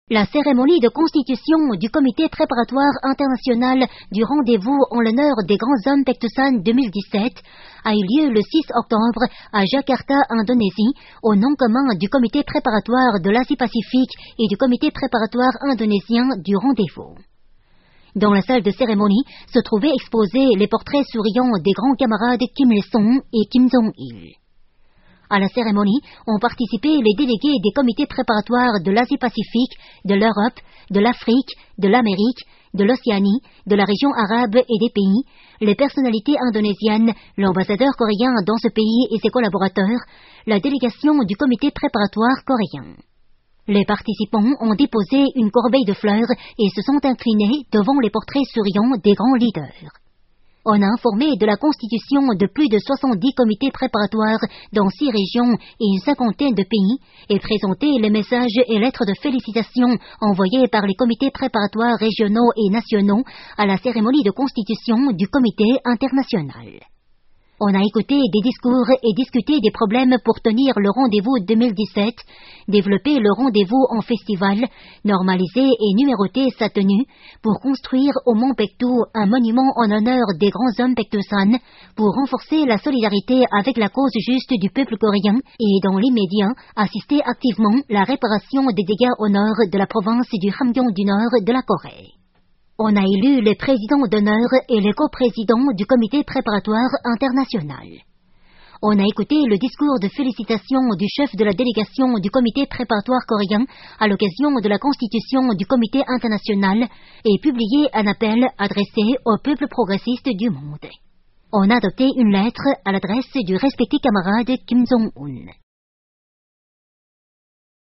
La cérémonie de constitution du comité préparatoire international du rendez-vous en l'honneur des grands hommes Pektusan 2017 a eu lieu le 6 octobre à Jakarta, Indonésie, au nom commun du comité préparatoire de l'Asie-Pacifique et du comité préparatoire indonésien du rendez-vous. Dans la salle de cérémonie se trouvaient exposés les portraits souriants des grands camarades Kim Il-sung et Kim Jong-il. À la cérémonie ont participé les délégués des comités préparatoires de l'Asie-Pacifique, de l'Europe, de l'Afrique, de l'Amérique, de l'Océanie, de la région arabe et des pays, les personnalités indonésiennes, l'ambassadeur coréen dans ce pays et ses collaborateurs, la délégation du comité préparatoire coréen. Les participants ont déposé une corbeille de fleurs et se sont inclinés devant les portraits souriants des grands leaders. On a informé de la constitution de plus de 70 comités préparatoires dans 6 régions et une 50aine de pays et présenté les messages et lettres de félicitations envoyés par les comités préparatoires régionaux et nationaux à la cérémonie de constitution du comité international. On a écouté des discours et discuté des problèmes pour tenir le rendez-vous 2017, développer le rendez-vous en festival, normaliser et numéroter sa tenue, pour construire au Mont Pektu un monument en honneur des grands hommes Pektusan, pour renforcer la solidarité avec la cause juste du peuple coréen et, dans l'immédiat, assister activement la réparation des dégâts au nord de la province du Hamgyong du Nord de la Corée. On a élu les présidents d'honneur et les coprésidents du comité préparatoire international. On a écouté le discours de félicitations du chef de la délégation du comité préparatoire coréen à l'occasion de la constitution du comité international et publié un appel adressé au peuple progressiste du monde. On a adopté une lettre à l'adresse du respecté camarade Kim Jong-un.